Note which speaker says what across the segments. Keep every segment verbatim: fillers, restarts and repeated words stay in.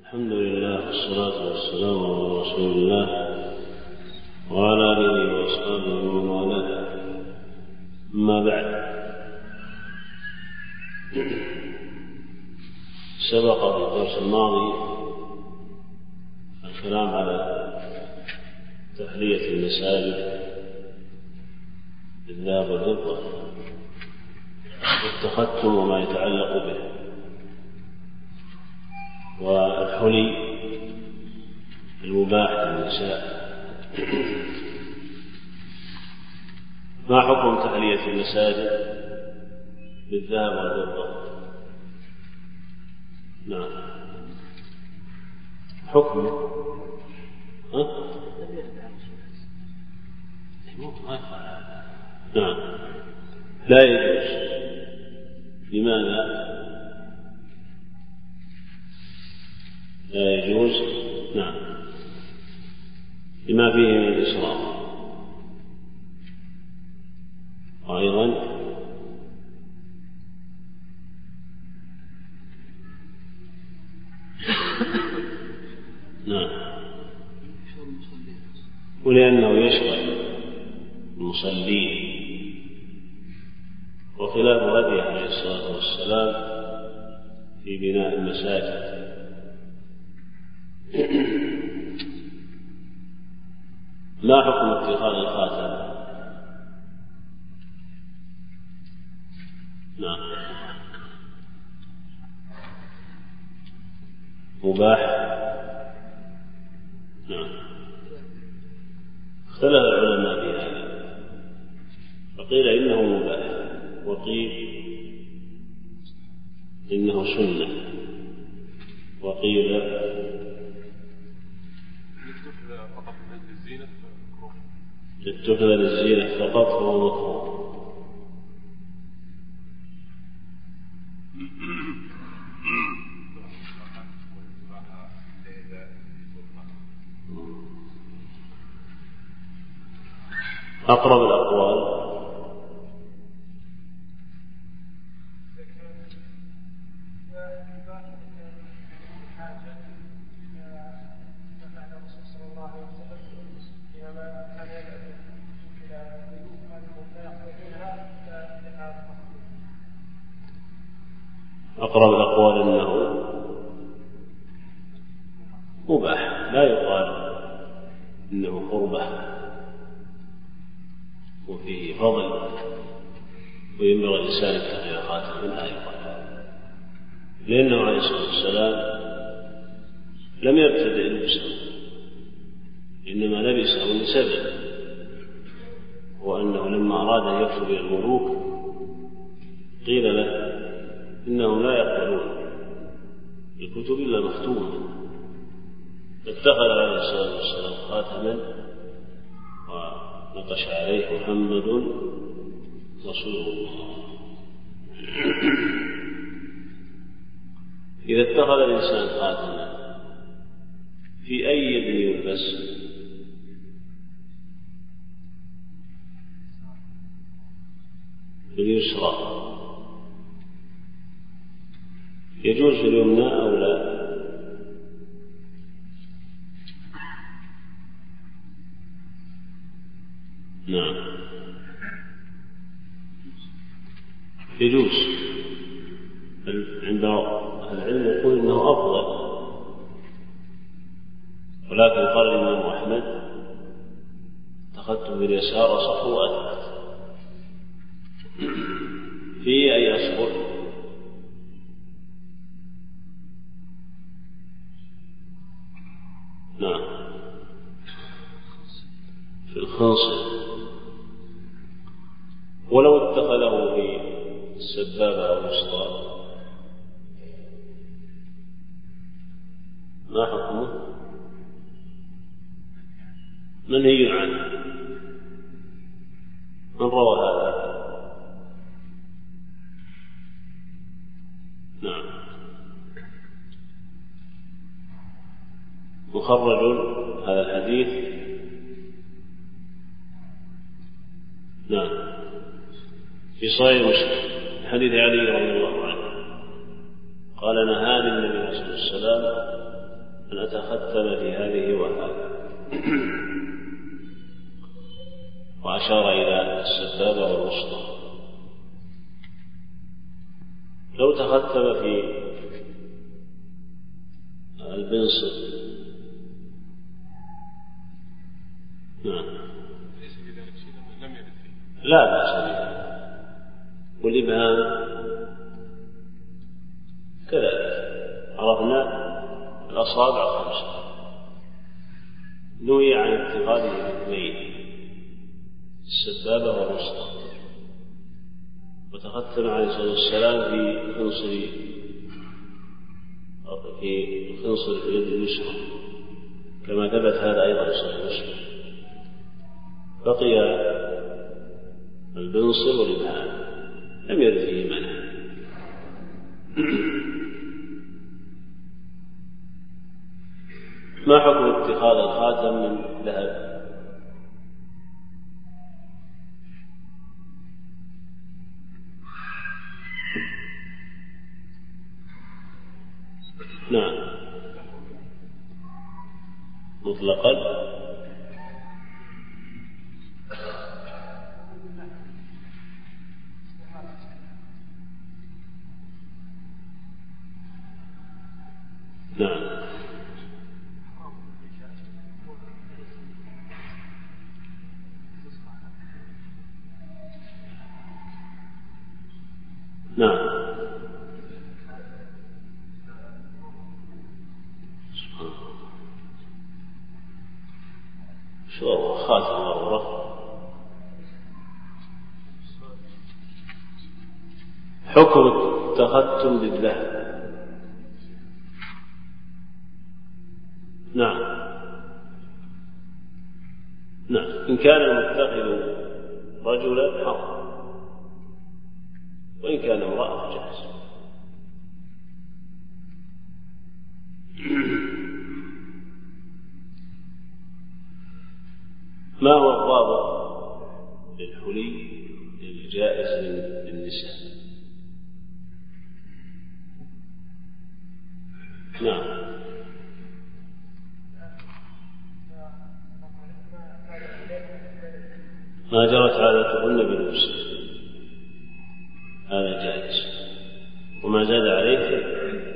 Speaker 1: الحمد لله والصلاة والسلام على رسول الله وعلى آله وأصحابه ومن والاه. أما بعد، سبق في الدرس الماضي الكلام على تحلية المساجد بالذهب والفضة والتختم وما يتعلق به والحلي المباح للنساء. ما حكم تحلية المساجد بالذهب والفضة؟ نعم، حكمه ها؟ نعم، لا يجوز. لماذا لا يجوز؟ نعم، لما فيه من الإسراف، وأيضا نعم، ولأنه يشغل المصلين، وخلاف هديه عليه الصلاة والسلام في بناء المساجد. ما حكم اتخاذ الخاتم؟ نعم، مباح. نعم، اختلف العلماء في هذا، فقيل إنه مباح، وقيل إنه سنة، وقيل اتخذ للزينة فقط فهو مكروه. أقرب الأقوال أقرب الأقوال أنه مباح، لا يقال إنه قربة وفيه فضل وينبغي الإنسان يتقي خاتم، لا يقال، لأنه عليه الصلاة والسلام لم يبتدئ لبسه، إنما لبسه لسبب، وأنه لما أراد أن يكتب إلى الملوك قيل له إنهم لا يقبلون الكتب إلا مختومة، فاتخذ عليه الصلاة والسلام خاتما ونقش عليه محمد رسول الله. إذا اتخذ الإنسان خاتما في أي يد يلبس؟ في اليسرى. يجوز في اليمنى أو لا؟ نعم، يجوز. عند العلم يقول إنه أفضل، ولكن قال الإمام أحمد تختم باليسار أصح وأثبت. في أي أصبر؟ نعم، في الخنصر. ولو اتخذه في السبابة أو الوسطى ما حكمه؟ منهي عنه. من روى هذا؟ نعم، مخرج هذا الحديث. نعم، في صحيح مسلم حديث علي رضي الله عنه قال: نهاني النبي صلى الله عليه وسلم أن أتختم في هذه وهذه. وأشار إلى السبابة والوسطى. لو تختم في البنصر نعم لا بأس به. والإبهام كذلك عرفنا الأصابع خمسة، نهي عن اتخاذه الاثنين السبابة والوسطى. وتختم عليه الصلاة والسلام في خنصر في خنصر اليد اليسرى كما ثبت هذا أيضا في صحيح مسلم. بقي البنصر والإبهام لم يرد فيه منع. ما حكم اتخاذ الخاتم من ذهب؟ نعم مطلقا نعم نعم شو خاتم ضرورة. حكم التختم بالذهب. نعم نعم إن كان المتخذ رجلا حرام، وإن كان امرأة جائز. ما هو الضابط للحلي الجائز للنساء؟ نعم ما جرت عادتهن بالوسط هذا جائز، وما زاد عليه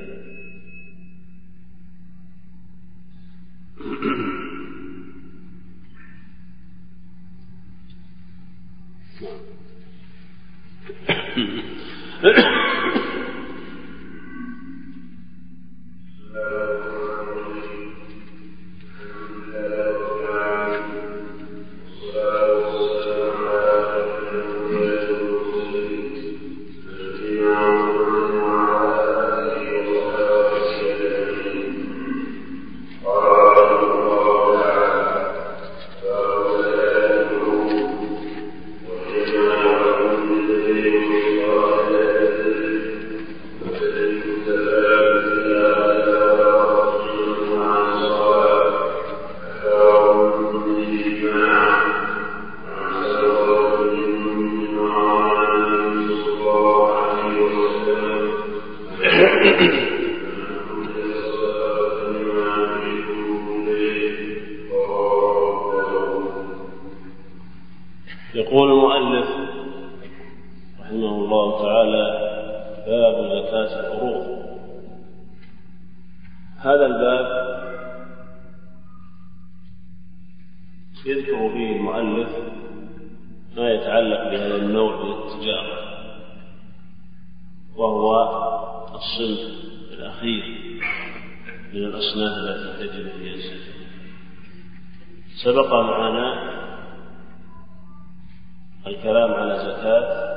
Speaker 1: يقول المؤلف رحمه الله تعالى: باب زكاة العروض. هذا الباب يذكر فيه المؤلف ما يتعلق بهذا النوع من التجارة، وهو الصنف الأخير من الأصناف التي تجب فيها الزكاة. سبق معنا الكلام على زكاة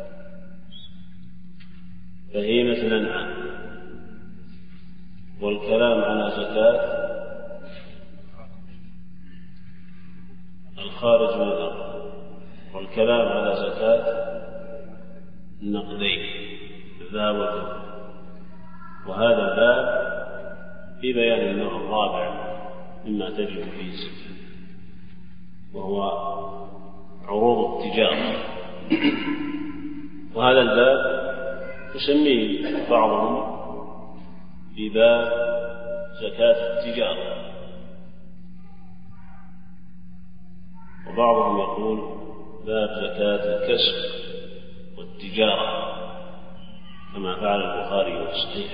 Speaker 1: بهيمة الأنعام، والكلام على زكاة الخارج من الأرض، والكلام على زكاة النقدين الذهب والفضة. وهذا الباب في بيان النوع الرابع مما تجب فيه الزكاة، وهو عروض التجارة. وهذا الباب يسميه بعضهم بباب زكاة التجارة، وبعضهم يقول باب زكاة الكسب والتجارة كما فعل البخاري في الصحيح.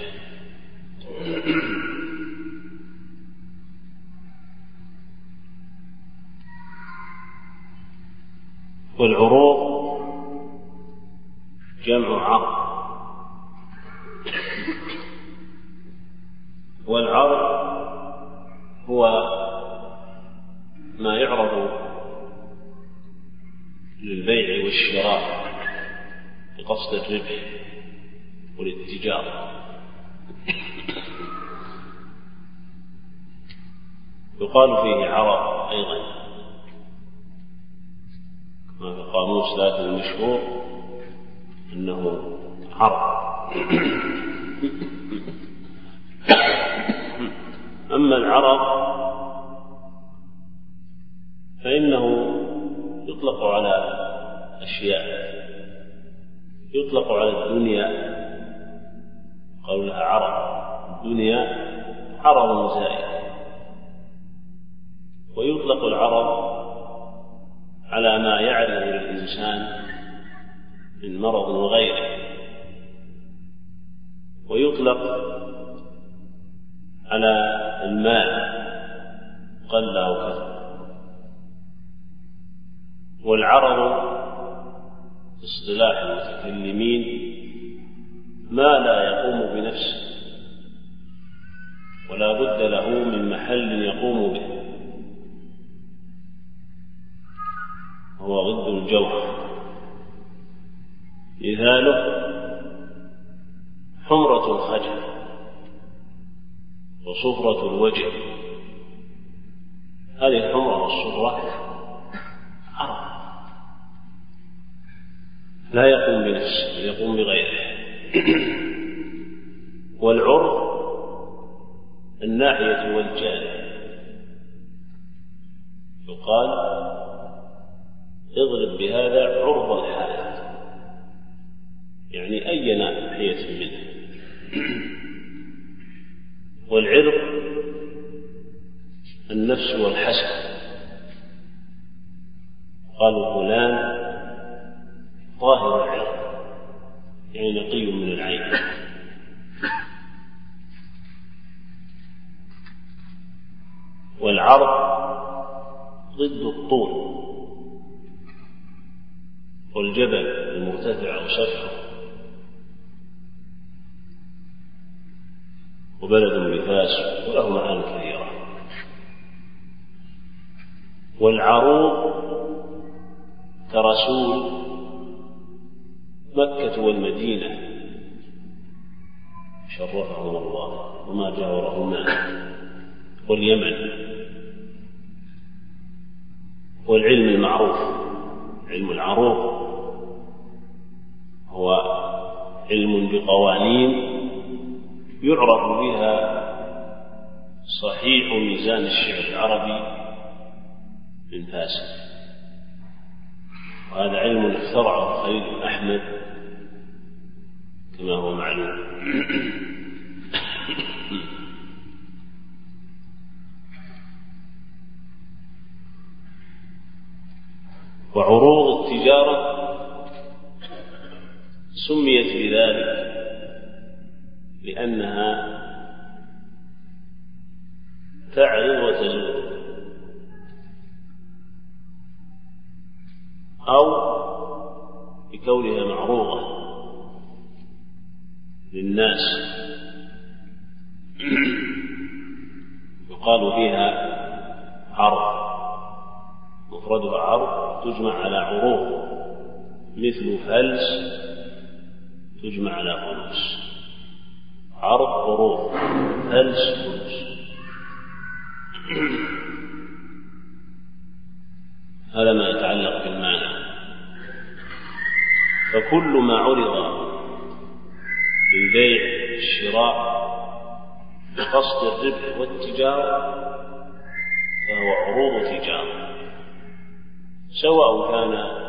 Speaker 1: والعروض جمع عرض، والعرض هو ما يعرض للبيع والشراء بقصد الربح والاتجار. يقال فيه عرض أيضا كما في القاموس، لكن المشهور أنه عرض. أما العرض فإنه يطلق على أشياء، يطلق على الدنيا، قولها عرض، الدنيا عرض زائد. ويطلق العرض على ما يعرض للإنسان من مرض وغيره، ويطلق على المال قل أو كثر. والعرض في اصطلاح المتكلمين ما لا يقوم بنفسه ولا بد له من محل يقوم به، هو ضد الجوهر. مثاله حمرة الخجل وصفرة الوجه. هذه الحمرة والصفرة عرض لا يقوم بنفسه، يقوم بغيره. والعرض الناحية والجانب، يقال اضرب بهذا عرض الحائط، يعني أي ناحية منه. والعرض النفس والحسب، قالوا فلان طاهر العرض، يعني نقي من العين. والعرض ضد الطول، والجبل المرتفع أو سفح، وبلد بفاس، وله معاني كثيرة. والعروض كرسول مكة والمدينة شرفهم الله وما جاورهما، واليمن. والعلم المعروف، علم العروض هو علم بقوانين يعرف بها صحيح ميزان الشعر العربي من فاسد، وهذا علم اخترعه الخليل بن أحمد كما هو معلوم. وعروض التجارة سميت بذلك لأنها تعرض وتزول، أو بكونها معروضة للناس يقال فيها عرض، مفردها عرض تجمع على عروض، مثل فلس تجمع على فلوس، عرض عروض، فلس فلوس. هذا ما يتعلق بالمعنى. فكل ما عرض للبيع الشراء بقصد الربح والتجارة فهو عروض تجارة، سواء كان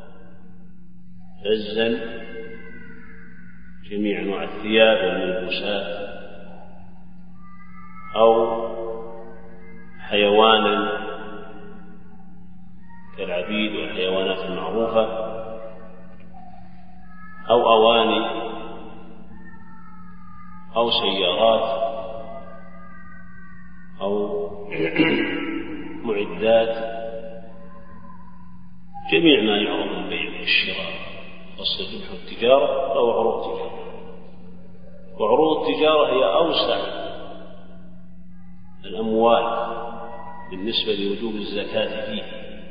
Speaker 1: فزا جميع أنواع الثياب والملبوسات، أو حيوانا كالعبيد والحيوانات المعروفة، أو أواني أو سيارات أو معدات، جميع ما يعرض البيع والشراء والصدق والتجارة أو عروض التجارة. وعروض التجارة هي أوسع الأموال بالنسبة لوجوب الزكاة فيه،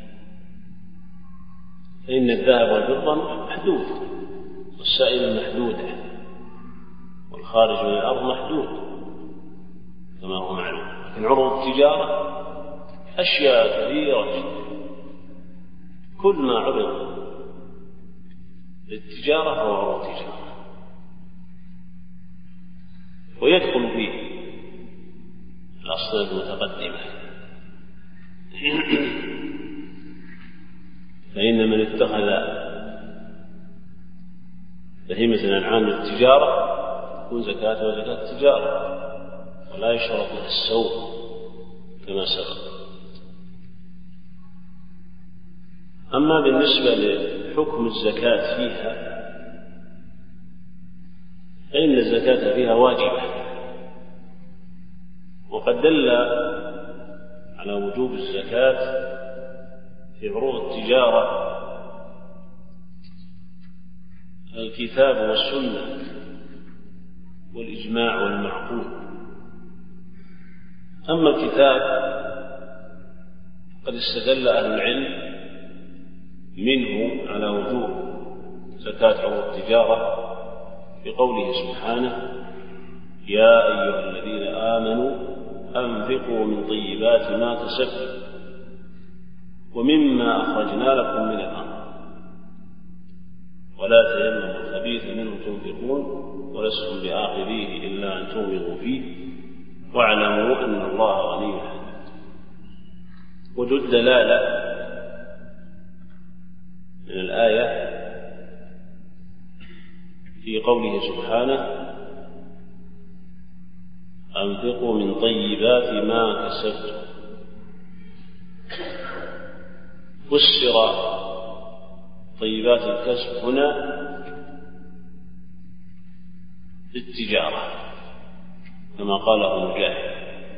Speaker 1: فإن الذهب والفضة محدود والسائل محدودة والخارج من الأرض محدود كما هو معلوم. لكن عروض التجارة أشياء كثيرة جدا، كل ما عرض للتجارة هو عروض تجارة، ويدخل فيه الأصناف المتقدمة. فإن من اتخذ بهيمة الأنعام للتجارة تكون زكاة وزكاة التجارة، ولا يشترط لها السوق كما سبق. أما بالنسبة لحكم الزكاة فيها فإن الزكاة فيها واجبة، وقد دل على وجوب الزكاة في عروض التجارة الكتاب والسنة والإجماع والمعقول. أما الكتاب قد استدل أهل العلم منه على وجوب زكاة عروض التجارة بقوله سبحانه: يا أيها الذين آمنوا أنفقوا من طيبات ما كسبتم ومما أخرجنا لكم من الأرض ولا تيمموا الخبيث منه تنفقون ولستم بآخذيه إلا أن تغمضوا فيه واعلموا أن الله غني حميد. وجد دلالة من الآية في قوله سبحانه: أنفقوا من طيبات ما كسبتم. فسر طيبات الكسب هنا بالتجارة كما قاله مجاهد،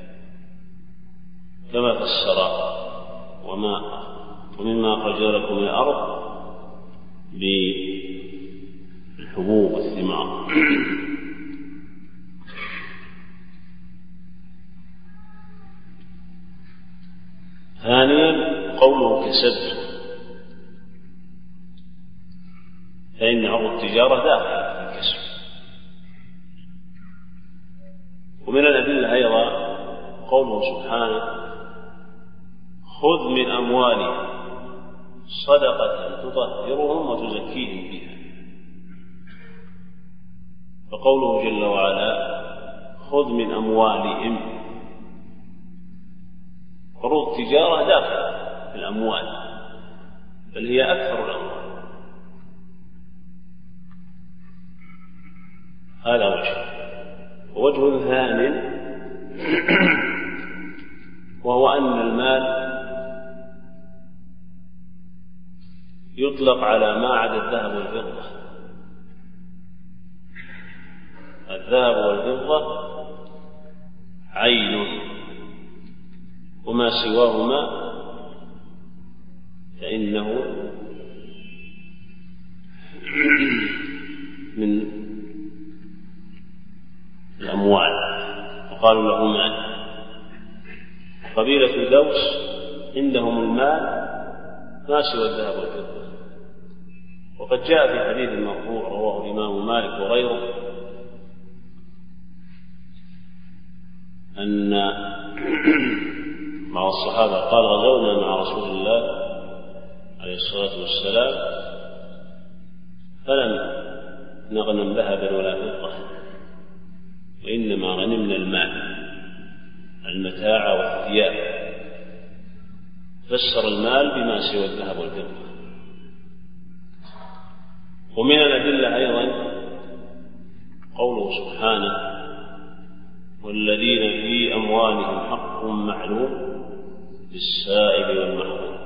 Speaker 1: كما فسر وما ومما أخرج لكم من الأرض بالحبوب والثمار. ثانيا قوله كسبت، فإن عروض التجارة داخل في الكسب. ومن الأدلة أيضا قوله سبحانه: خذ من أموالهم صدقة تطهرهم وتزكيهم بها. فقوله جل وعلا: خذ من أموالهم، عروض التجارة داخل في الأموال، بل هي أكثر الأموال. هذا وجه. ووجه ثاني وهو أن المال يطلق على ما عدا الذهب والفضة. الذهب والفضة عين، وما سواهما فإنه من الأموال، وقالوا له مال. قبيلة دوس عندهم المال ما سوى الذهب والفضة. وقد جاء في حديث مرفوع رواه الإمام مالك وغيره أن مع الصحابة قال: غزونا مع رسول الله عليه الصلاة والسلام فلم نغنم ذهبا ولا فضة، وإنما غنمنا المال، المتاع والثياب. فسر المال بما سوى الذهب والفضة. ومن الأدلة أيضا قوله سبحانه: والذين في أموالهم حق معلوم للسائل والمحروم.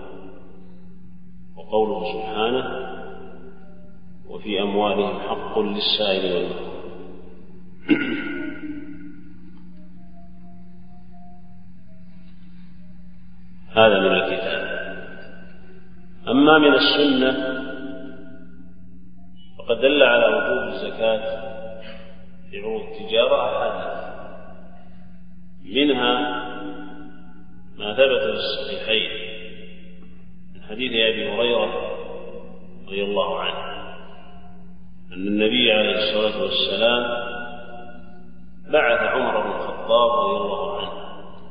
Speaker 1: وقوله سبحانه وفي أموالهم حق للسائل والمحروم. هذا من الكتاب. أما من السنة فقد دل على وجوب الزكاة في عروض التجارة أحاديث، منها ما ثبت في الصحيحين من حديث أبي هريرة رضي الله عنه أن النبي عليه الصلاة والسلام بعث عمر بن الخطاب رضي الله عنه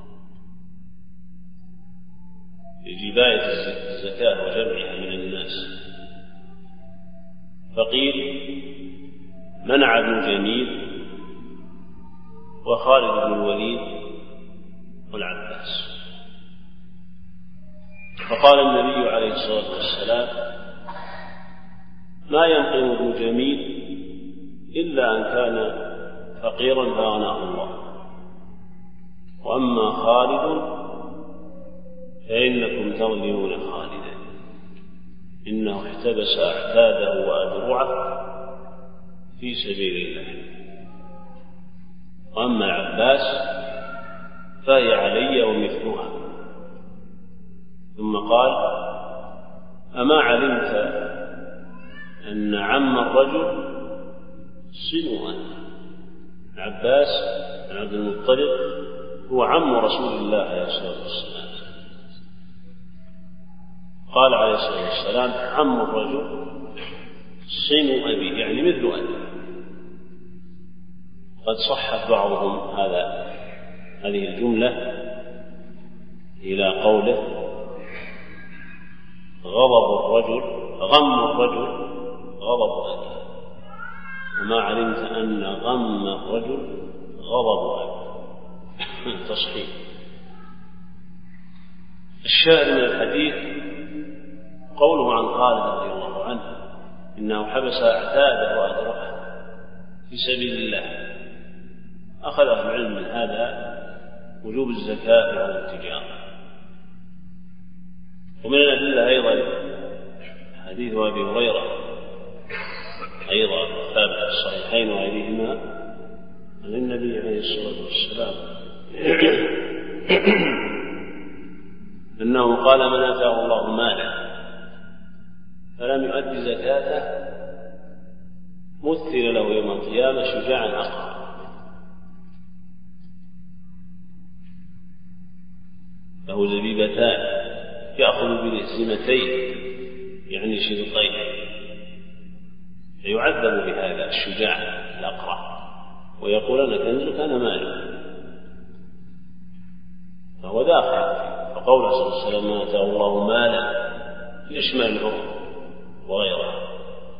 Speaker 1: لجباية الزكاة وجمعها من الناس، فقيل منع ابن جميل وخالد بن الوليد والعباس. فقال النبي عليه الصلاة والسلام ما ينقم ابن جميل إلا أن كان فقيرا فأغناه الله، وأما خالد فإنكم تظلمون خالدا إنه احتبس أعتاده وأدرعه في سبيل الله، وأما العباس فهي علي ومثلها. ثم قال أما علمت أن عم الرجل صنوة؟ العباس بن عبد المطلب هو عم رسول الله عليه الصلاة والسلام. قال عليه الصلاة والسلام عم الرجل صنو أبي، يعني مثل أبي. قد صحت بعضهم هذا هذه الجملة إلى قوله غضب الرجل غم الرجل غضب أبي، وما علمت أن غم الرجل غضب أبي. تصحيح. الشاهد من الحديث قوله عن خالد رضي الله عنه إنه حبس أعتاده وأدرعه في سبيل الله. أخذ أهل العلم من هذا وجوب الزكاة في عروض التجارة. ومن الأدلة أيضا حديث أبي هريرة أيضا ثابت في الصحيحين وغيرهما عن النبي عليه الصلاة والسلام أنه قال من آتاه الله مالا فلم يؤد زكاته مثل له يوم القيامة شجاعا أقرع. له زبيبتان يأخذ بلحزمتين يعني شرطين، فيعذب بهذا الشجاع الأقرع ويقول أنا كنزك أنا مالك، فهو داخل. فقوله صلى الله عليه وسلم ما آتاه الله مالا يشمل العروض وغيرها.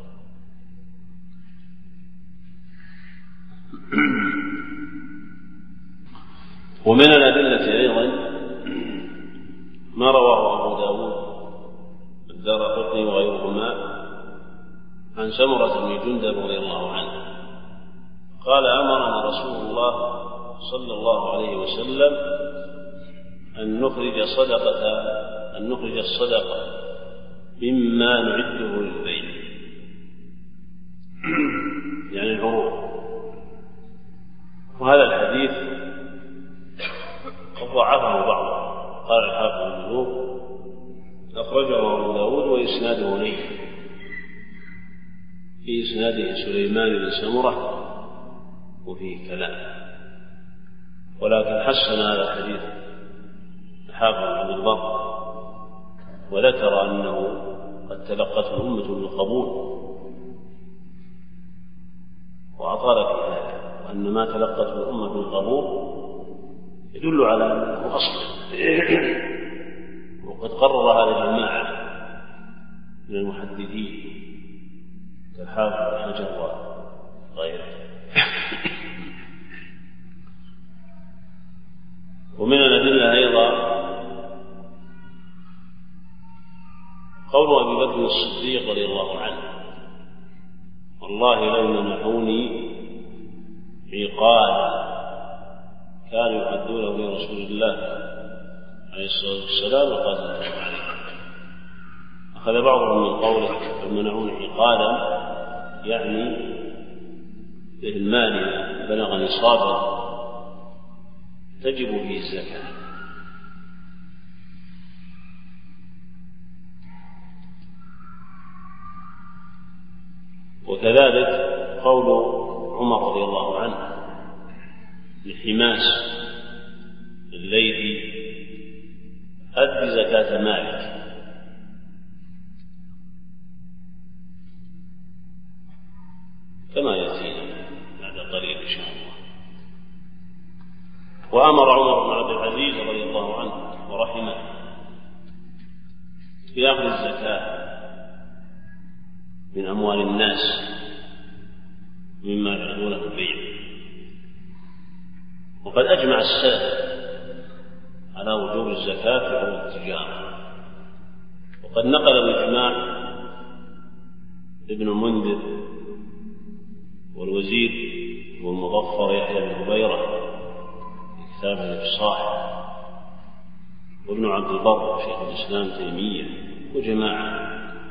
Speaker 1: ومن الأدلة أيضا ما رواه أبو داود الدارقطني وغيرهما عن سمرة بن جندب رضي الله عنه قال أمرنا رسول الله صلى الله عليه وسلم أن نخرج صدقة أن نخرج الصدقة مما نعده للبيع، يعني العروض. وهذا الحديث قد ضعفه بعضهم. قال الحافظ بن نور أخرجه أبو داود وإسناده لين، في إسناده سليمان بن سمرة وفيه كلام، ولكن حسن هذا الحديث الحافظ بن البر وذكر أنه قد تلقته الأمة بالقبول، وأطال في هذا، وأن ما تلقته الأمة بالقبول يدل على أنه أصل. وقد قرر هذا جماعة من المحدثين كالحافظ بن حجر وغيره. ومن الأدلة أيضا قول أبي بكر الصديق رضي الله عنه والله لو منحوني عقالا كانوا يؤدونه لرسول الله عليه الصلاة والسلام وقال انتهوا عليه. أخذ بعضهم من قوله فمنعون عقالا يعني المال بلغ نصابا تجب فيه الزكاة. وكذلك قول عمر رضي الله عنه لحماس الليثي أد زكاة مالك، كما يأتينا بعد قليل إن شاء الله. وأمر عمر بن عبد العزيز رضي الله عنه ورحمه بأخذ الزكاة من أموال الناس مما يعرضونه البيع. وقد أجمع السلف على وجوب الزكاة في عروض التجارة، وقد نقل الإجماع ابن المنذر والوزير والمظفر يحيى بن هبيرة في كتابه الإفصاح، وابن عبد البر شيخ الإسلام تيمية وجماعة.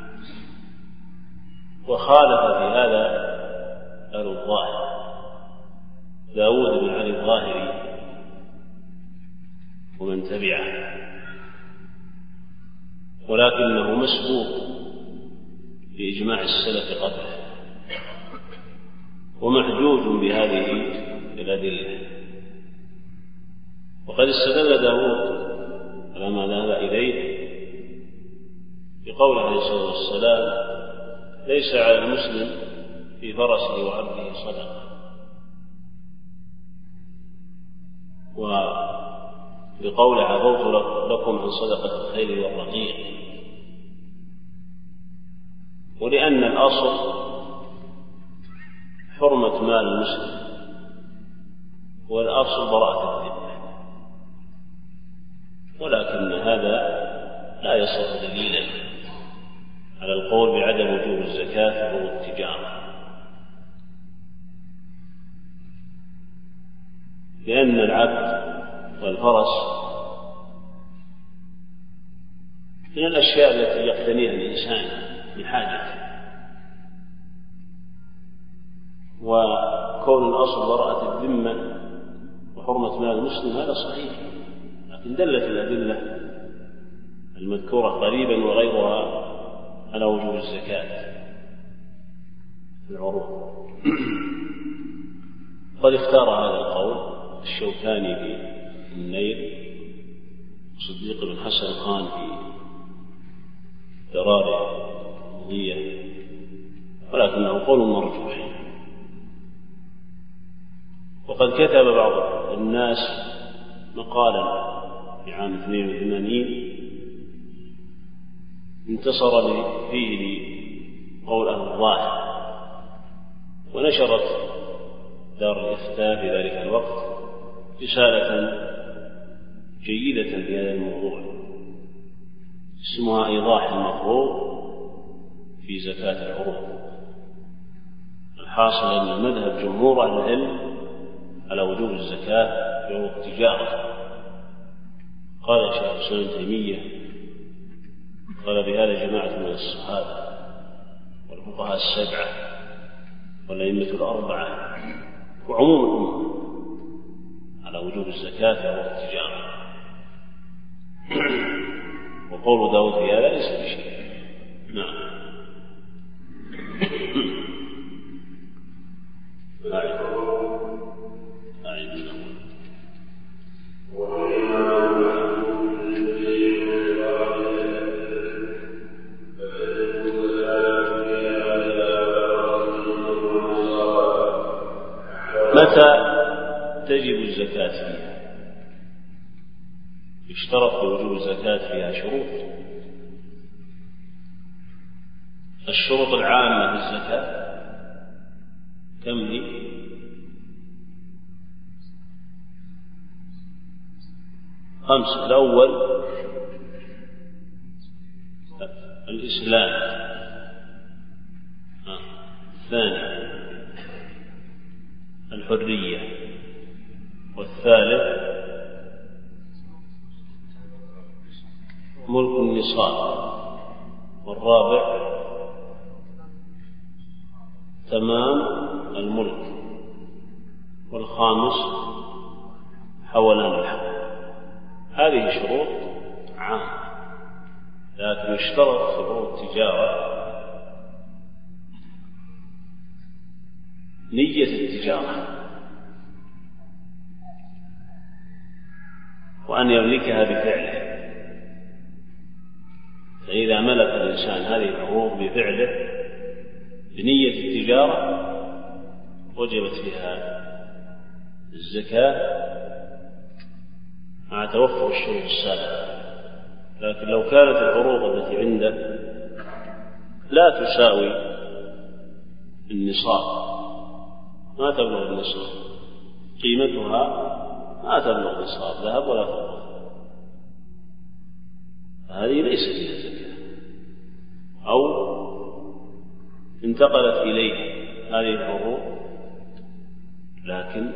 Speaker 1: وخالف في هذا أهل الظاهر داود بن علي الظاهري ومن تبعه، ولكنه مسبوق بإجماع السلف قبله ومحجوج بهذه الأدلة. وقد استدل داود على ما ذهب إليه بقوله عليه الصلاة والسلام ليس على المسلم في فرسه وعبده صدقة، وبقول عفوت لكم عن صدقة الخيل والرقيق. ولأن الأصل حرمة مال المسلم والأصل براءة الذمة، ولكن هذا لا يصح دليلا على القول بعدم وجوب الزكاة في عروض التجارة، لأن العبد والفرس من الأشياء التي يقتنيها الإنسان بحاجته، وكون الأصل براءة الذمة وحرمة مال المسلم هذا صحيح، لكن دلت الأدلة المذكورة قريبا وغيرها على وجوب الزكاة في العروض. قد اختار هذا القول الشوكاني في النيل وصديق بن حسن خان في درار المضية، ولكنه قول مرجوح. وقد كتب بعض الناس مقالا في عام اثنين وثمانين انتصر فيه لقول أهل الظاهر، ونشرت دار الإفتاء في ذلك الوقت رسالة جيدة في هذا الموضوع اسمها إيضاح المفروض في زكاة العروض. الحاصل أن مذهب جمهور أهل العلم على وجوب الزكاة في عروض التجارة. قال شيخ الإسلام تيمية قال بهذا جماعة من الصحابة والفقهاء السبعة والأئمة الأربعة وعموم الأمة على وجوب الزكاة في عروض التجارة. وقول داود في هذا ليس بشيء. نعم. متى تجب الزكاة فيها؟ يشترط لوجوب الزكاة فيها شروط. الشروط العامة في الزكاة كم هي؟ خمسة. الأول الإسلام، الثاني الحرية، والثالث ملك النصاب، والرابع تمام الملك، والخامس حولان الحول. هذه شروط عامة، لكن يشترط في عروض التجارة نية التجارة، وأن يملكها بفعله. فإذا ملك الإنسان هذه العروض بفعله بنية التجارة وجبت فيها الزكاة مع توفر الشروط السابقة. لكن لو كانت العروض التي عنده لا تساوي النصاب، ما تبلغ النصاب، قيمتها ما تبلغ نصاب ذهب ولا فضة، هذه ليس فيها زكاة. أو انتقلت إليه هذه العروض لكن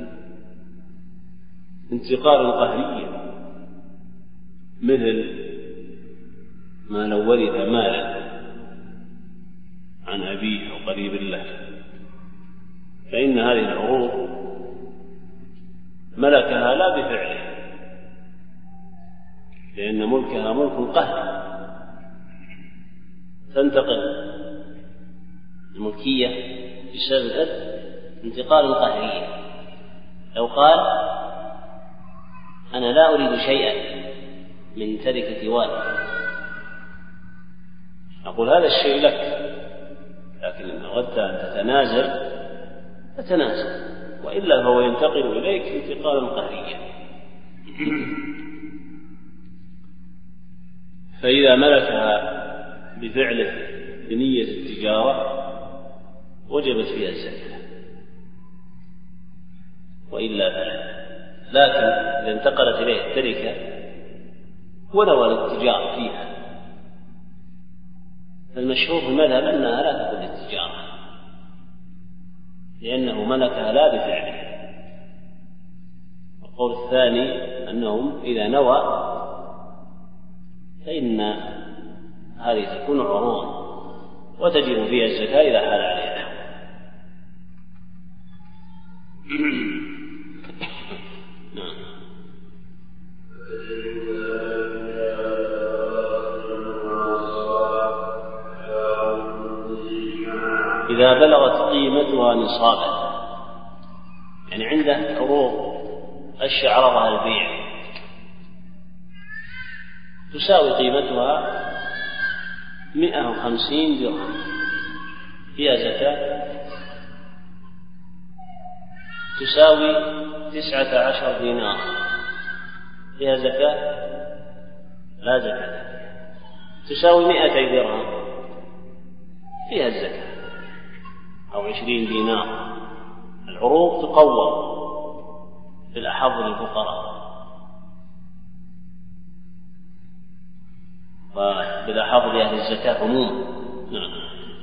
Speaker 1: انتقالا قهريا، مثل ما لو ورث مالا عن أبيه أو قريب له، فإن هذه العروض ملكها لا بفعله، لأن ملكها ملك قهري، تنتقل الملكية بسبب الإرث انتقال قهري. لو قال أنا لا أريد شيئا من تركة والدي، أقول هذا الشيء لك، لكن إن أردت أن تتنازل فتنازل، وإلا فهو ينتقل إليك انتقالا قهريا. فإذا ملكها بفعله بنية التجارة وجبت فيها الزكاة، وإلا فلا. لكن إذا انتقلت إليه التركة ونوى الاتجار فيها، فالمشهور في المذهب أنها لا تكون للتجارة، لأنه ملكها لا بفعله. القول الثاني أنهم إذا نوى فإن هذه تكون عروض وتجب فيها الزكاة إذا حال عليها الحول. نعم. إذا بلغت قيمتها نصابا، يعني عنده عروض أشياء عرضها البيع تساوي قيمتها مئة وخمسين درهم، فيها زكاة، تساوي تسعة عشر دينار، فيها زكاة؟ لا زكاة. تساوي مئتي درهم، فيها الزكاة، أو عشرين دينار. العروض تقوم بالأحظ للفقراء وبالأحظ لأهل الزكاة عموما. نعم.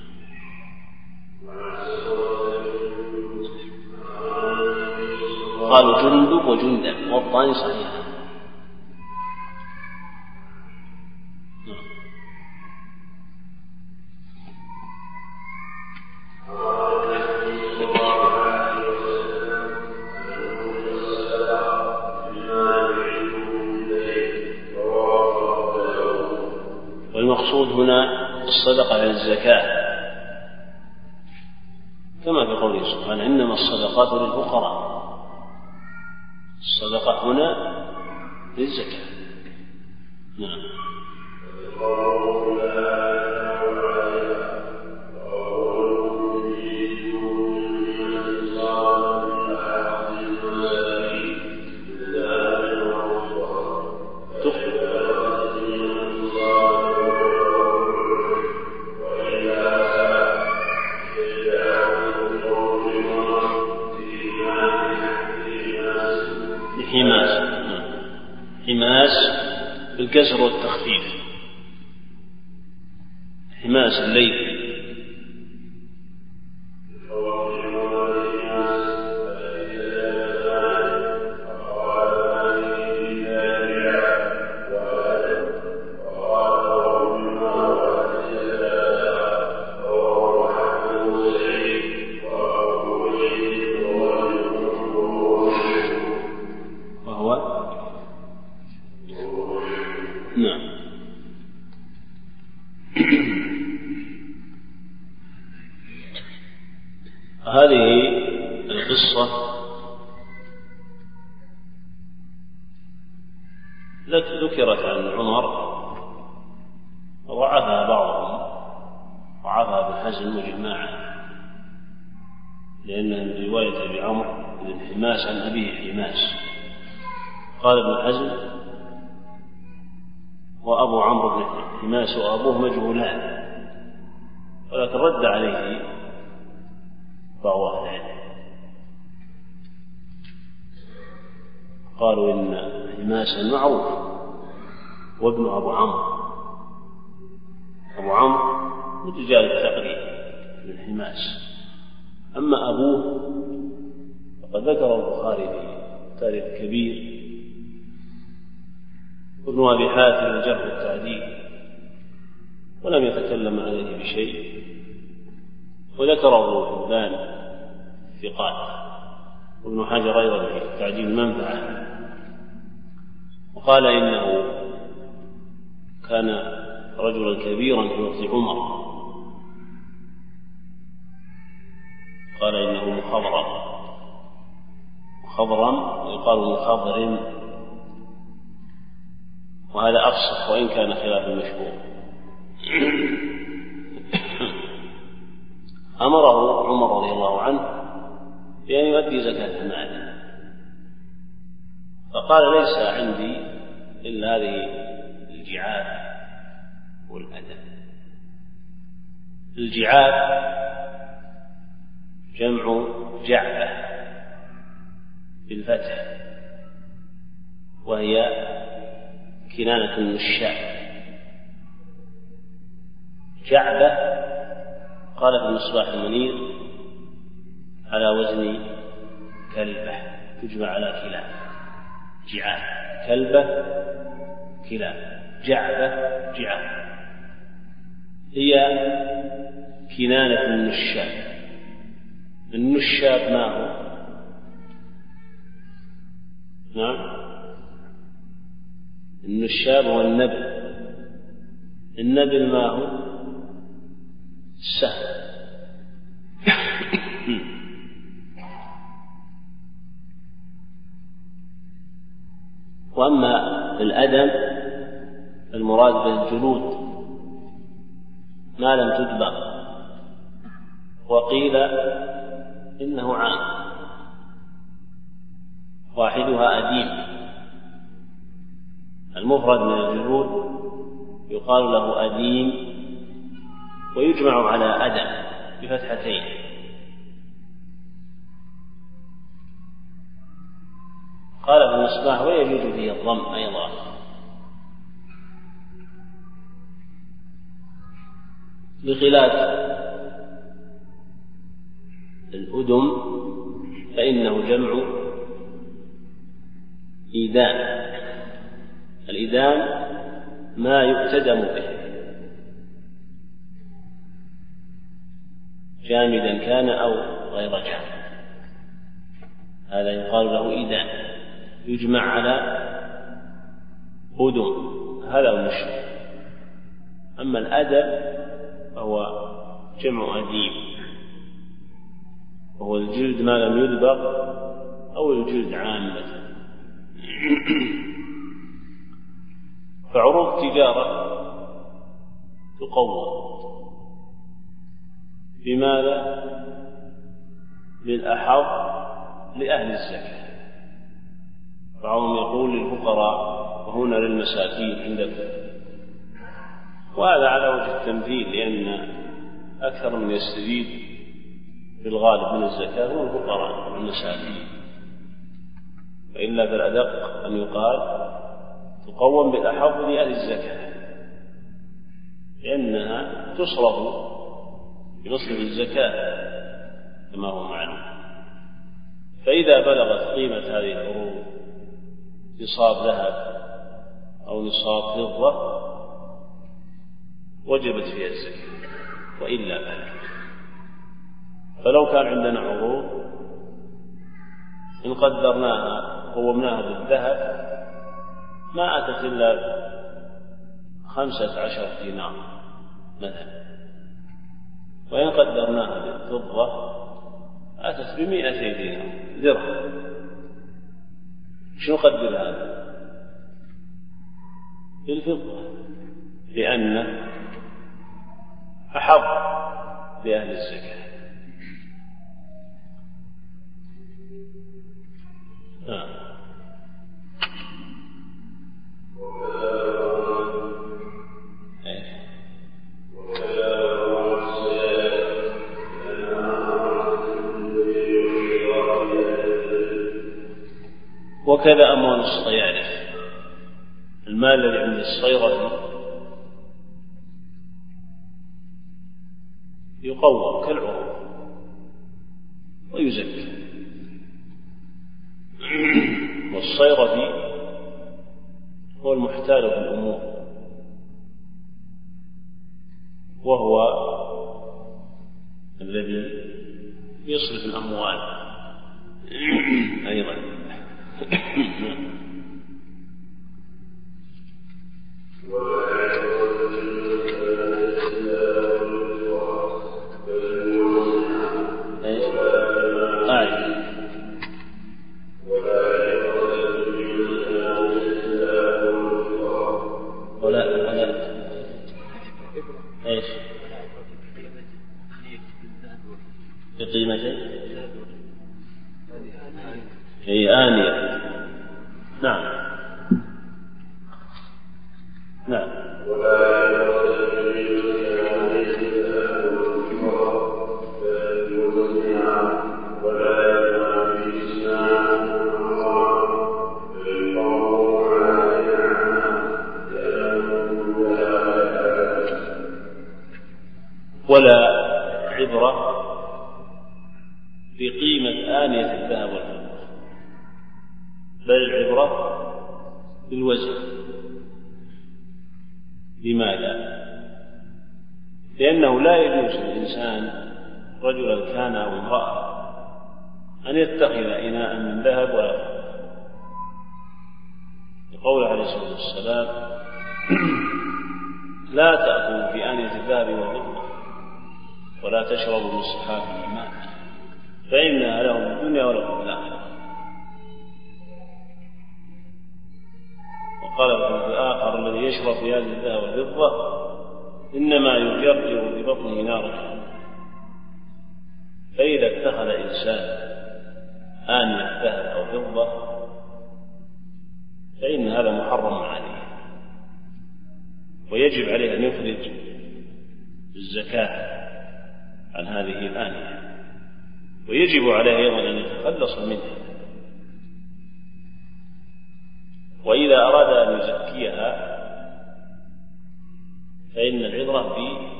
Speaker 1: قالوا جندب وجندب والطاني صحيح. والمقصود هنا الصدقة على الزكاة، كما في قوله سبحانه إنما الصدقات للفقراء. الصدقة هنا للزكاة. نعم. بالكسر والتخفيف، حماس الليل. نعم. هذه القصة ذكرت عن عمر وضعفها بعضهم، ضعفها ابن حزم وجماعة، لأنها من رواية أبي عمرو بن حماس عن أبيه حماس. قال ابن حزم: وأبو عمرو بن حماس وأبوه مجهولان، ولكن رد عليه بعض أهل العلم، قالوا إن حماسا معروف وابن أبو عمرو، أبو عمرو من رجال التقريب من حماس، أما أبوه فقد ذكر البخاري في تاريخ كبير، وابن أبي حاتم الجرح والتعديل، ولم يتكلم عليه بشيء، وذكره فلان ثقات، وابن حجر أيضا في تعديل المنفعة، وقال إنه كان رجلا كبيرا في وقت عمر، قال إنه مخضرم، مخضرم يقال مخضرم، وهذا أفصح وإن كان خلاف المشهور. أمره عمر رضي الله عنه بأن يؤدي زكاة ماله، فقال: ليس عندي إلا هذه الجعاف والأدب. الجعاف جمع جعبة بالفتح، وهي كنانة النشاء. جعبة قال ابن مصباح المنير على وزن كلبة، تجمع على كلاب، جعاف كلبة كلاب، جعبة جعاف، هي كنانة النشاب. النشاب ما هو؟ نعم، النشاب هو النبل. النبل ما هو؟ السهم. وأما الأدم المراد بالجلود ما لم تدبغ، وقيل إنه عام، واحدها أديم. المفرد من الجلود يقال له أديم، ويجمع على أدم بفتحتين. قال ابن مصباح: ويجوز فيه الضم أيضا. بخلاف الأدم فإنه جمع إيدان. الإيدان ما يؤتدم به، جامدا كان أو غير جامد، هذا يقال له إيدان، يجمع على أدم، هذا هو المشهور. أما الأدب فهو جمع أديم، وهو الجلد ما لم يدبغ أو الجلد عامة. فعروض التجارة تقوم بماذا؟ بالأحظ لأهل الزكاة. بعضهم يقول للفقراء وهنا للمساكين عندكم، وهذا على وجه التمثيل، لأن أكثر من يستفيد في الغالب من الزكاة هم الفقراء والمساكين، وإلا بالأدق أن يقال تقوم بالأحظ لأهل الزكاة، لأنها تصرف بمصرف الزكاة كما هو معلوم. فإذا بلغت قيمة هذه العروض نصاب ذهب أو نصاب فضة وجبت فيها الزكاة، وإلا فلا. فلو كان عندنا عروض إن قدرناها قومناها بالذهب ما أتت إلا خمسة عشر دينار مثلا، وإن قدرناها بالفضة أتت بمئتي دينار درهم. شو نقدر هذا؟ بالفضة، لأنه أحظ بأهل الزكاة. آه. وكذا أموال الصيارف، المال الذي عند الصيرفي يقوم كالعروض ويزكى. والصيرفي هو المحتال في الأمور، وهو الذي يصرف الأموال أيضا. هي آنية. نعم نعم. ولا عبرة بقيمة آنية الذهب والفضة، بل العبرة بالوزن. لماذا؟ لأنه لا يجوز للإنسان رجلا كان أو امرأة أن يتخذ إناء من ذهب ولا فضة، لقول عليه الصلاة والسلام: لا تأكلوا في آنية الذهب والفضة ولا تشربوا من صحاف الماء فإنها لهم في الدنيا ولهم في الآخرة. وقال في الآخر: الذي يشرب في هذه الذهب والفضة إنما يجرجر في بطنه نارا. فإذا اتخذ إنسان آنية ذهب أو فضة فإن هذا محرم عليه، ويجب عليه أن يخرج الزكاة عن هذه الآنية، ويجب عليه أيضا أن يتخلص منها. وإذا أراد أن يزكيها فإن العبرة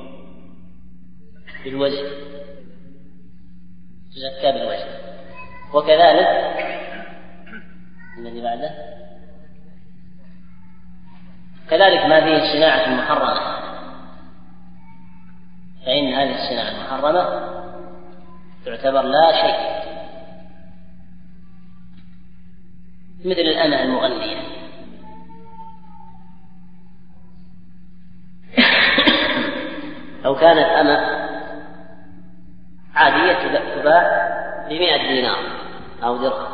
Speaker 2: بالوزن، تزكى بالوزن. وكذلك الذي بعده كذلك ما فيه الصناعة المحرمة، فإن هذه الصناعة المحرمة تعتبر لا شيء، مثل الأمة المغنية. لو كانت أمة عادية تباع بمئة دينار أو درهم،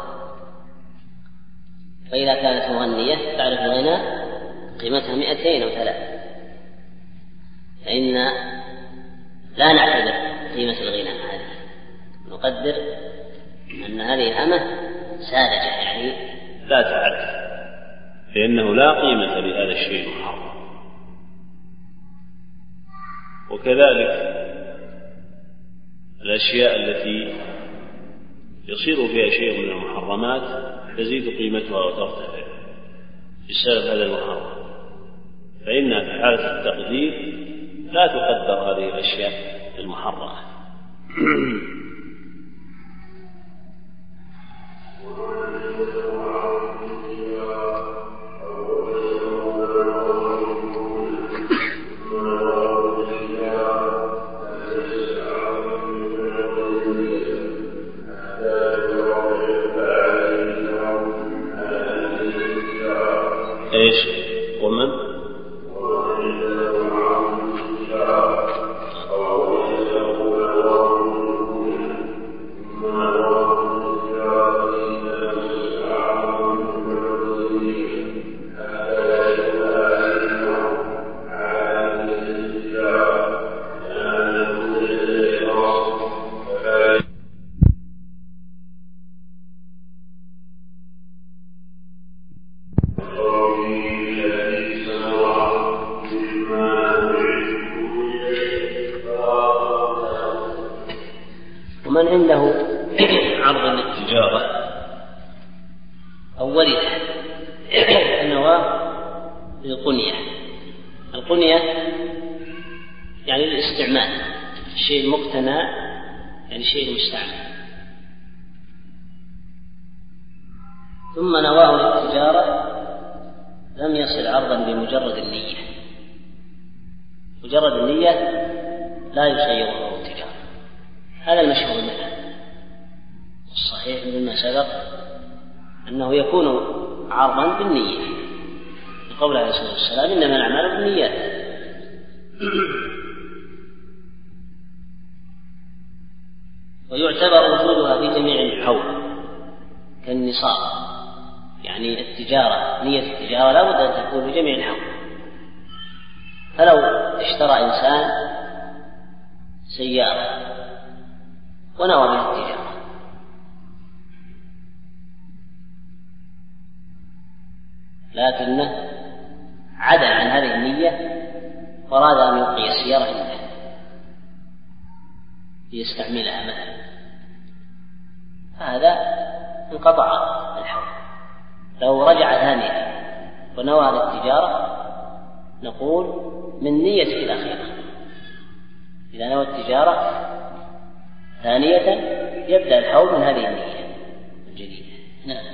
Speaker 2: فإذا كانت مغنية تعرف الغناء قيمتها مئتين أو ثلاثة، فإن لا نعتبر قيمة الغناء هذه، نقدر أن هذه الأمة ساذجة يعني
Speaker 1: لا تعرف، لأنه لا قيمة لهذا الشيء المحرم. وكذلك الأشياء التي يصير فيها شيء من المحرمات تزيد قيمتها وترتفع بسبب هذا المحرم، فإنها في حالة التقدير لا تقدر هذه الأشياء المحرمة. ايش؟ ومن؟
Speaker 2: ومن عنده عرض للتجارة أو ورث النواة للقنية. القنية يعني الاستعمال، الشيء المقتنى يعني شيء المستعمل. ثم نواه للتجارة لم يصل عرضا بمجرد النية. مجرد النية لا يسيره التجارة، هذا المشهور منه. الصحيح مما سبق أنه يكون عرضا بالنية، لقول عليه الصلاة والسلام إنما الأعمال بالنيات. ويعتبر وجودها في جميع الحول كالنصاب، يعني التجارة، نية التجارة لا بد أن تكون في جميع الحول. فلو اشترى إنسان سيارة ونوى بها التجارة لكنه عدل عن هذه النية وأراد أن يلقي السيارة عنده ليستعملها مثلا، هذا انقطع الحول. لو رجع ثانية ونوى للتجارة نقول من نيته الأخيرة. إذا نوى التجارة ثانية يبدأ الحول من هذه النية الجديدة. نعم.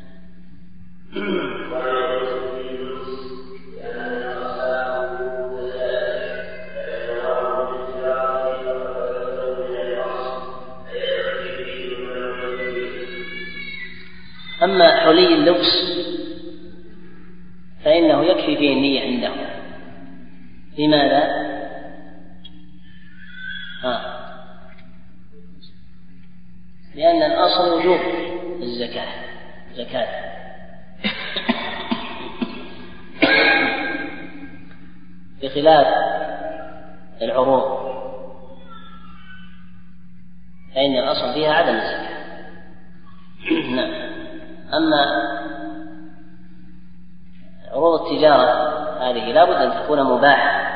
Speaker 2: أما حلي اللبس فإنه يكفي فيه النية عنده. لماذا؟ آه. لأن الأصل وجوب الزكاة زكاة بخلاف العروض فإن الأصل فيها عدم الزكاة. نعم. أما عروض التجارة هذه لا بد أن تكون مباحة،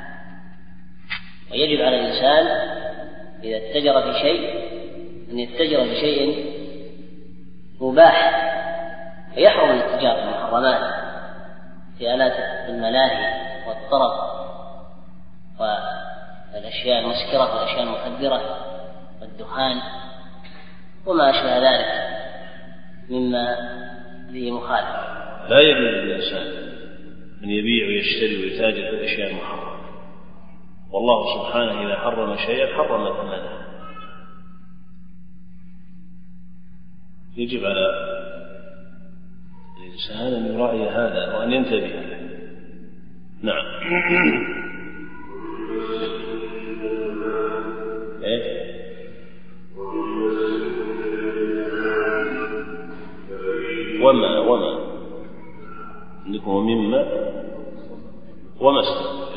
Speaker 2: ويجب على الإنسان إذا اتجر في شيء أن يتجر في شيء مباح، فيحرم الاتجار في المحرمات في آلات الملاهي والطرب والأشياء المسكرة والأشياء المخدرة والدخان وما أشبه ذلك مما به مخالفة.
Speaker 1: لا يجوز للإنسان أن يبيع ويشتري ويتاجر في الأشياء المحرمة، والله سبحانه إذا حرم شيئا حرم ثمنه. يجب على الإنسان أن يراعي هذا وأن ينتبه له. نعم. إيه؟ وما وما عندكم مما وما استوى.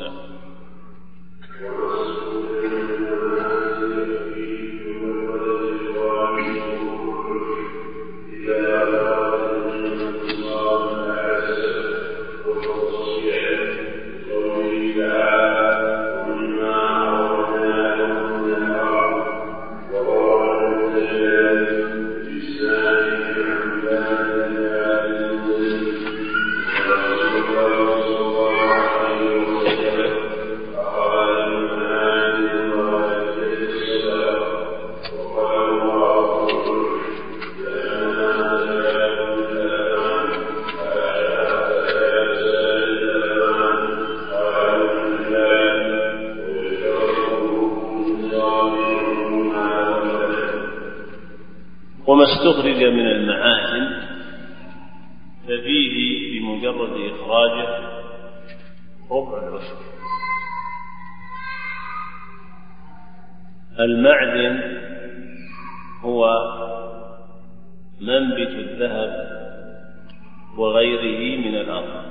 Speaker 1: وما استخرج من المعادن ففيه بمجرد إخراجه ربع العشر. المعدن هو منبت الذهب وغيره من الأرض،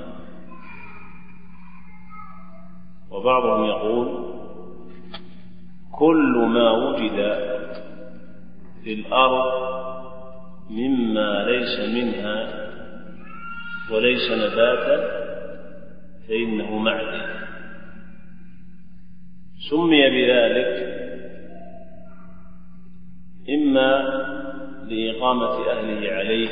Speaker 1: وبعضهم يقول كل ما وجد في الأرض مما ليس منها وليس نباتا فإنه معدن. سمي بذلك إما لإقامة أهله عليه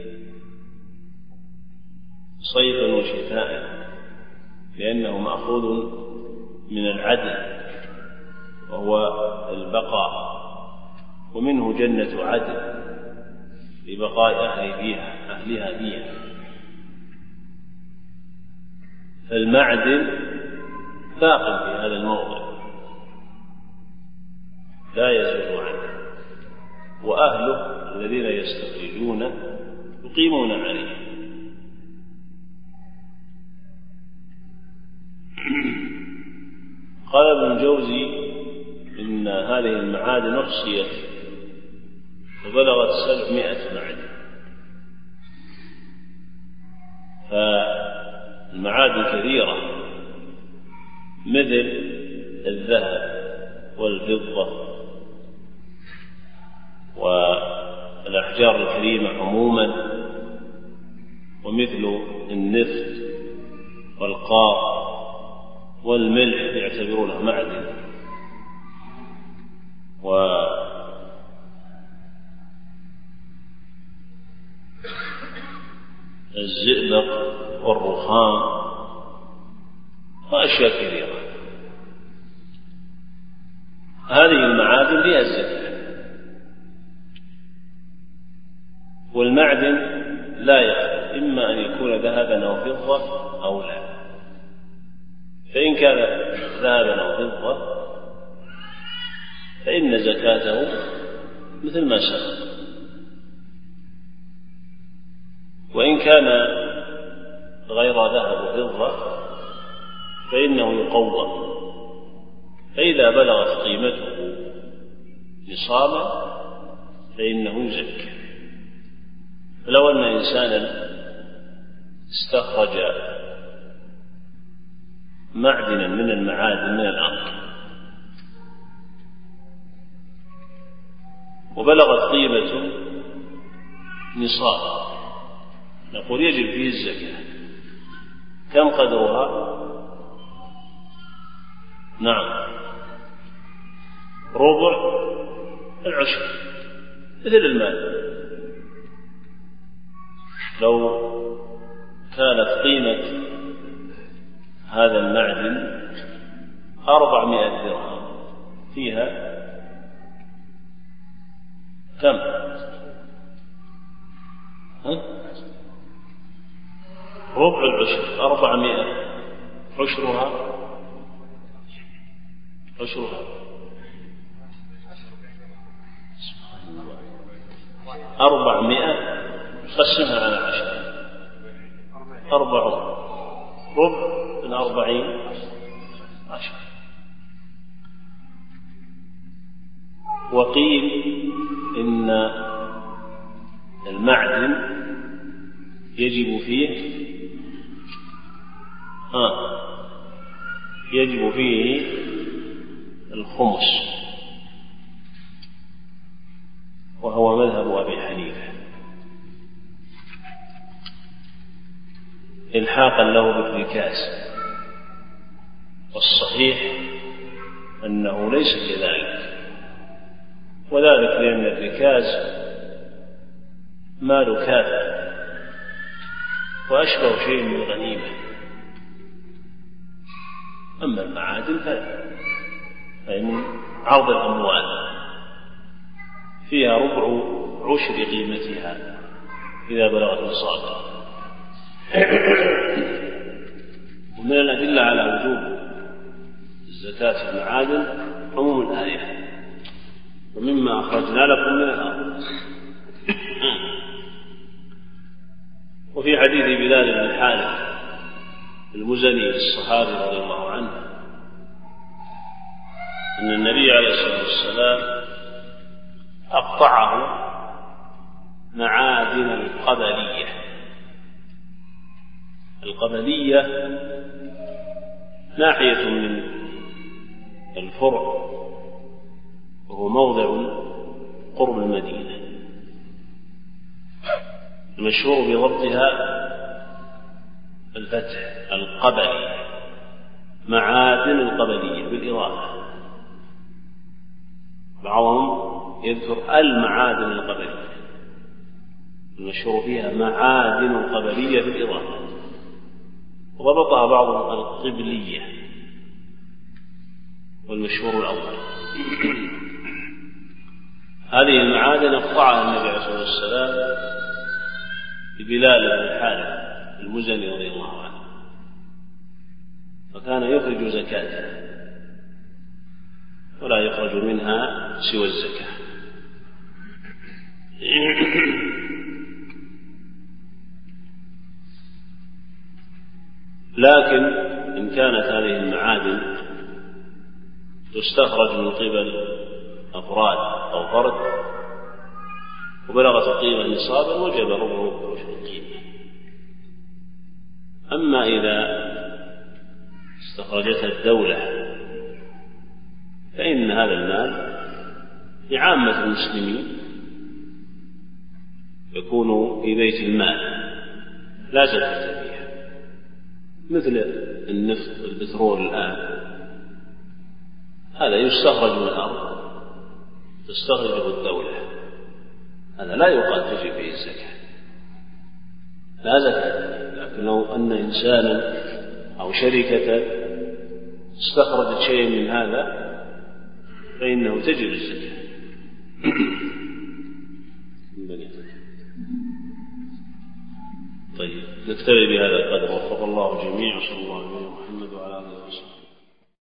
Speaker 1: صيفا وشتاء لأنه مأخوذ من العدل وهو البقاء، ومنه جنة عدن لبقاء أهل فيها أهلها فيها. فالمعدن باق في هذا الموضع لا يزول عنه، وأهله الذين يستخرجون يقيمون عليه. قال ابن الجوزي إن هذه المعادن أحصيت وبلغت سبعمائة معدن. فالمعادن كثيرة مثل الذهب والفضة والأحجار الكريمة عموما، ومثل النفط والقار والملح يعتبرونه معدن، والزئبق والرخام وأشياء كثيرة. هذه المعادن فيها الزكاة، والمعدن لا يخلو إما أن يكون ذهبا أو فضة أو لا. فإن كان ذهبا أو فضة فإن زكاته مثل ما سبق، وإن كان غير ذهب وفضة فإنه يقوم، فإذا بلغت قيمته نصابا فإنه يزكى. فلو أن إنسانا استخرج معدنا من المعادن من الأرض وبلغت قيمة نصاب، نقول يجب فيه الزكاة. كم قدرها؟ نعم، ربع العشر مثل المال. لو كانت قيمة هذا المعدن أربعمائة درهم فيها كم؟ ها؟ ربع العشر أربعمائة، عشرها عشرها أربعمائة، قسمها على عشرة أربعون، ربع الأربعين عشر. وقيل إن المعدن يجب فيه آه يجب فيه الخمس، وهو مذهب أبي حنيفة إلحاقا له بالركاز، والصحيح أنه ليس كذلك، وذلك لأن الركاز مال كافر وأشبه شيء من الغنيمة، أما المعادن فلا، فإن عرض الأموال فيها ربع عشر قيمتها إذا بلغت نصابا. ومن الأدلة على وجوب الزكاة في المعادن عموم الآية ومما أخرجنا لكم من الأرض. وفي حديث بلال بن الحارث المزني الصحابي رضي الله عنه أن النبي عليه الصلاة والسلام أقطعه معادن القبلية. القبلية ناحية من الفرع، وهو موضع قرب المدينة، المشهور بضبطها الفتح القبلي، معادن القبلية بالإضافة. بعضهم يذكر المعادن القبلية، المشهور فيها معادن قبلية في الإضافة، وضبطها بعض القبلية، والمشهور الأول. هذه المعادن أقطعها النبي عليه الصلاة والسلام ببلال بن الحارث المزني رضي الله عنه، فكان يخرج زكاته ولا يخرج منها سوى الزكاة. لكن إن كانت هذه المعادن تستخرج من قبل أفراد أو فرد وبلغت القيمة نصابا وجب ربه عشر القيمة. أما إذا استخرجتها الدولة فإن هذا المال لعامة المسلمين يكون في بيت المال لا زكاة فيها، مثل النفط والبترول الآن، هذا يستخرج من الأرض تستخرجه الدولة، هذا لا يقال تجب فيه الزكاة، لا زكاة. لكن لو أن إنسانا أو شركة استخرجت شيء من هذا فإنه تجب الزكاة. طيب نكتفي بهذا القدر، وفق الله جميعا، صلى الله عليه وسلم محمد وعلى آله وصحبه.